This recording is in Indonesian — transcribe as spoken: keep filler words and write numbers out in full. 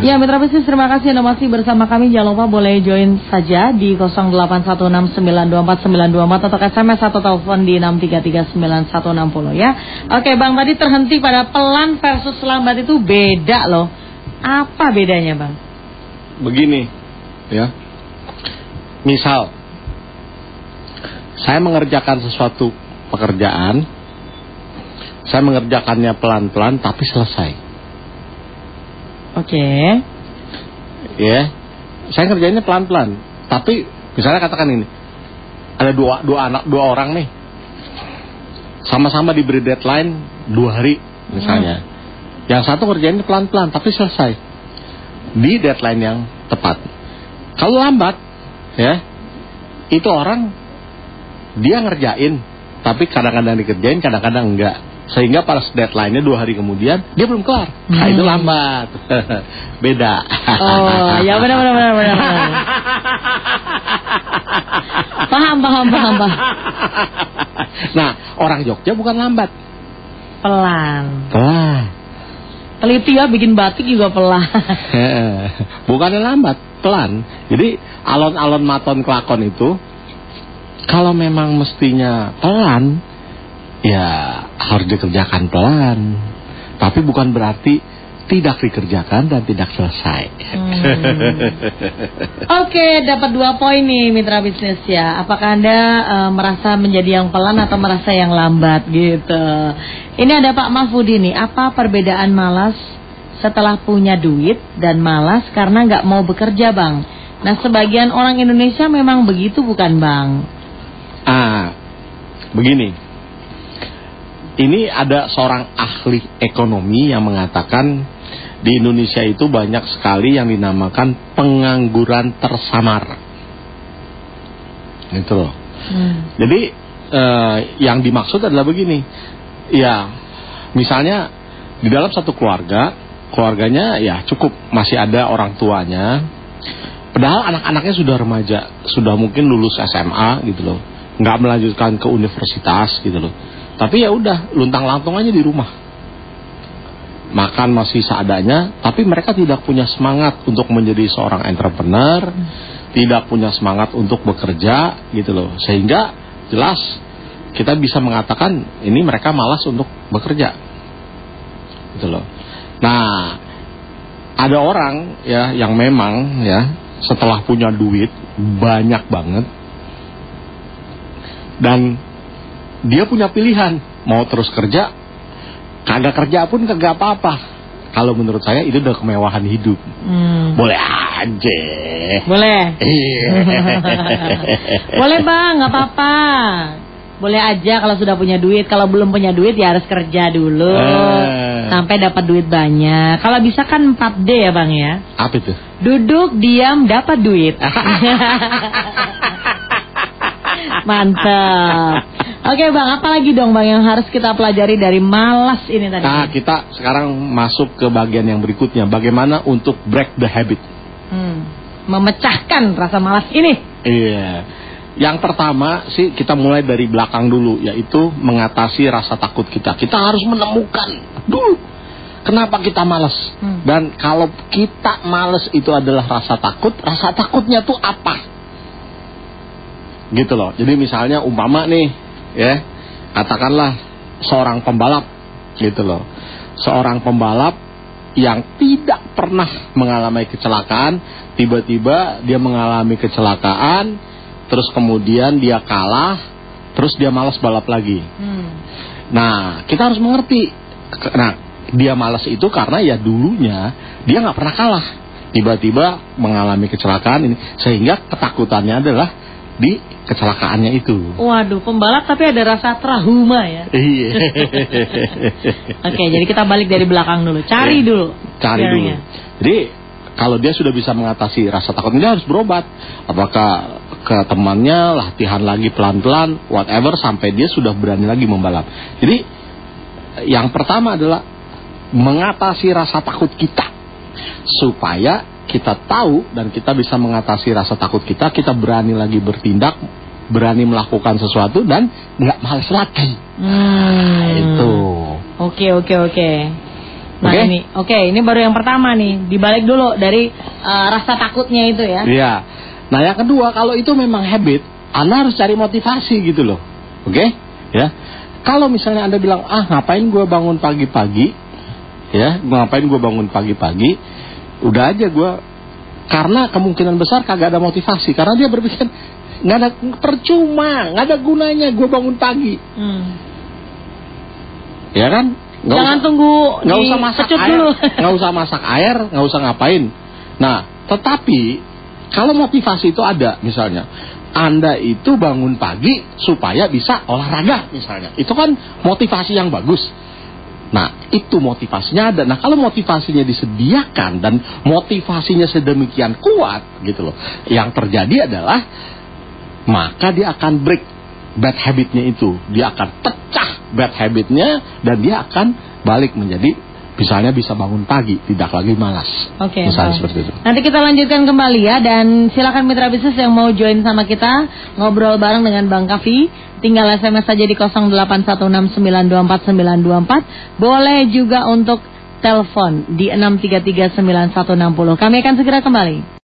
Ya, Mitra Bisnis, terima kasih Anda masih bersama kami. Jangan lupa boleh join saja di nol delapan satu enam sembilan dua empat sembilan dua empat atau S M S atau telepon di enam tiga tiga sembilan satu enam nol ya. Oke Bang, tadi terhenti pada pelan versus lambat itu beda loh. Apa bedanya Bang? Begini ya, misal saya mengerjakan sesuatu pekerjaan, saya mengerjakannya pelan-pelan tapi selesai. Oke. Okay. Ya, saya kerjanya pelan-pelan. Tapi misalnya katakan ini, ada dua dua anak dua orang nih, sama-sama diberi deadline dua hari misalnya. Hmm. Yang satu kerjanya pelan-pelan tapi selesai di deadline yang tepat. Kalau lambat, ya, itu orang dia ngerjain, tapi kadang-kadang dikerjain, kadang-kadang enggak. Sehingga pas deadline-nya dua hari kemudian dia belum kelar. Hmm. Nah, itu lambat. Beda. Oh, ya benar benar benar benar. Paham paham paham paham. Nah, orang Jogja bukan lambat. Pelan. Pelan. Teliti ya, bikin batik juga pelan. Bukannya lambat, pelan. Jadi alon-alon maton kelakon itu kalau memang mestinya pelan, ya harus dikerjakan pelan. Tapi bukan berarti tidak dikerjakan dan tidak selesai. Hmm. Oke, dapat dua poin nih Mitra Bisnis ya. Apakah Anda uh, merasa menjadi yang pelan atau merasa yang lambat gitu? Ini ada Pak Mahfudi nih. Apa perbedaan malas setelah punya duit dan malas karena nggak mau bekerja Bang? Nah, sebagian orang Indonesia memang begitu bukan Bang? Ah, begini. Ini ada seorang ahli ekonomi yang mengatakan di Indonesia itu banyak sekali yang dinamakan pengangguran tersamar. Gitu loh. Hmm. Jadi eh, yang dimaksud adalah begini. Ya, misalnya di dalam satu keluarga, keluarganya ya cukup masih ada orang tuanya. Padahal anak-anaknya sudah remaja, sudah mungkin lulus S M A gitu loh. Nggak melanjutkan ke universitas gitu loh. Tapi ya udah, luntang-lantung aja di rumah. Makan masih seadanya, tapi mereka tidak punya semangat untuk menjadi seorang entrepreneur, hmm. tidak punya semangat untuk bekerja gitu loh. Sehingga jelas kita bisa mengatakan ini mereka malas untuk bekerja. Gitu loh. Nah, ada orang ya yang memang ya setelah punya duit banyak banget dan dia punya pilihan, mau terus kerja, kagak kerja pun kagak apa-apa. Kalau menurut saya itu udah kemewahan hidup. Hmm. Boleh aja. Boleh. Boleh Bang, nggak apa-apa. Boleh aja kalau sudah punya duit. Kalau belum punya duit ya harus kerja dulu eh. sampai dapat duit banyak. Kalau bisa kan empat D ya Bang ya. Apa itu? Duduk, diam, dapat duit. Mantap. Oke Bang, apa lagi dong Bang yang harus kita pelajari dari malas ini tadi? Nah, kita sekarang masuk ke bagian yang berikutnya. Bagaimana untuk break the habit? Hmm, memecahkan rasa malas ini. Iya. Yang pertama sih kita mulai dari belakang dulu, yaitu mengatasi rasa takut kita. Kita harus menemukan dulu kenapa kita malas. Hmm. Dan kalau kita malas itu adalah rasa takut, rasa takutnya tuh apa? Gitu loh. Jadi misalnya umpama nih, ya, katakanlah seorang pembalap, gitu loh. Seorang pembalap yang tidak pernah mengalami kecelakaan, tiba-tiba dia mengalami kecelakaan, terus kemudian dia kalah, terus dia malas balap lagi. Hmm. Nah, kita harus mengerti. Nah, dia malas itu karena ya dulunya dia nggak pernah kalah, tiba-tiba mengalami kecelakaan ini, sehingga ketakutannya adalah di kecelakaannya itu. Waduh, pembalap tapi ada rasa trauma ya. Iya. Oke, jadi kita balik dari belakang dulu. Cari ya, dulu. Cari dulu. Jadi kalau dia sudah bisa mengatasi rasa takut, dia harus berobat. Apakah ke temannya, latihan lagi pelan-pelan, whatever, sampai dia sudah berani lagi membalap. Jadi yang pertama adalah mengatasi rasa takut kita, supaya kita tahu dan kita bisa mengatasi rasa takut kita, kita berani lagi bertindak, berani melakukan sesuatu dan nggak malas lagi. Hmm. Nah, itu. Oke oke oke. Nah Oke? ini, oke, ini baru yang pertama nih. Dibalik dulu dari uh, rasa takutnya itu ya. Iya. Nah yang kedua, kalau itu memang habit, Anda harus cari motivasi gitu loh. Oke? Ya. Kalau misalnya Anda bilang, ah ngapain gue bangun pagi-pagi, ya, ngapain gue bangun pagi-pagi, udah aja gue, karena kemungkinan besar kagak ada motivasi, karena dia berpikir nggak ada, percuma, nggak ada gunanya gue bangun pagi, Hmm. ya kan? Nggak Jangan usah, tunggu nggak usah masak dipecut air, dulu. nggak usah masak air, nggak usah ngapain. Nah, tetapi kalau motivasi itu ada, misalnya Anda itu bangun pagi supaya bisa olahraga misalnya, itu kan motivasi yang bagus. Nah, itu motivasinya ada. Nah, kalau motivasinya disediakan dan motivasinya sedemikian kuat gitu loh, yang terjadi adalah maka dia akan break bad habitnya itu, dia akan pecah bad habitnya dan dia akan balik menjadi misalnya bisa bangun pagi, tidak lagi malas. Oke. Misalnya baik. seperti itu. Nanti kita lanjutkan kembali ya, dan silakan mitra bisnis yang mau join sama kita ngobrol bareng dengan Bang Kavi, tinggal S M S saja di nol delapan satu enam sembilan dua empat sembilan dua empat. Boleh juga untuk telepon di enam tiga tiga sembilan satu enam nol. Kami akan segera kembali.